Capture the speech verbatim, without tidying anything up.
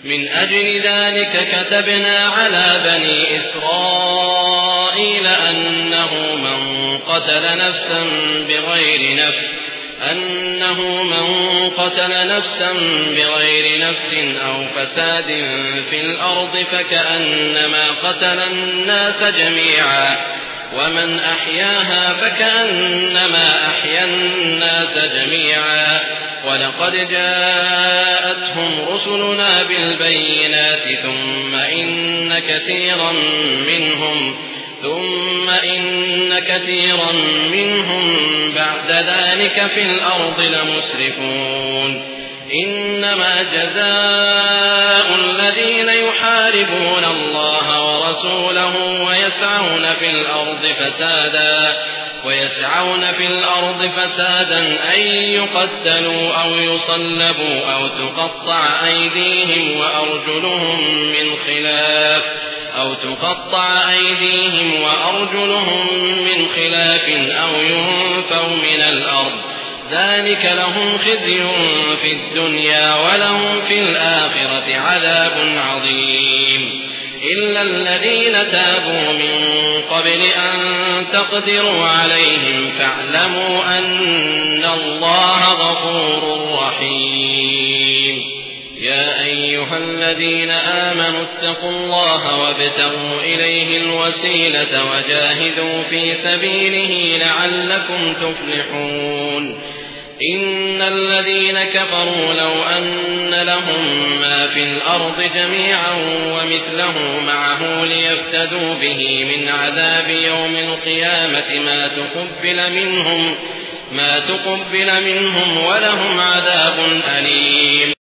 من أجل ذلك كتبنا على بني إسرائيل أنه من قتل نفسا بغير نفس أنه من قتل نفسا بغير نفس أو فساد في الأرض فكأنما قتل الناس جميعا ومن أحياها فكأنما أحيا الناس جميعا ولقد جاءتهم رسلنا بالبينات ثم إن كثيرا منهم ثم إن كثيرا منهم بعد ذلك في الأرض لمسرفون إنما جزاء الذين يحاربون الله ورسوله ويسعون في الأرض فسادا ويسعون في الأرض فسادا أن يقتلوا أو يصلبوا أو تقطع أيديهم وأرجلهم من خلاف أو تقطع أيديهم وأرجلهم من خلاف أو ينفوا من الأرض ذلك لهم خزي في الدنيا ولهم في الآخرة عذاب عظيم إلا الذين تابوا من قبل أن تقدروا عليهم فاعلموا أن الله غفور رحيم يا أيها الذين آمنوا اتقوا الله وابتغوا إليه الوسيلة وجاهدوا في سبيله لعلكم تفلحون إن الذين كفروا لو أن لهم ما في الأرض جميعا ومثله معه ليفتدوا به من عذاب يوم القيامة ما تقبل منهم ما تقبل منهم ولهم عذاب أليم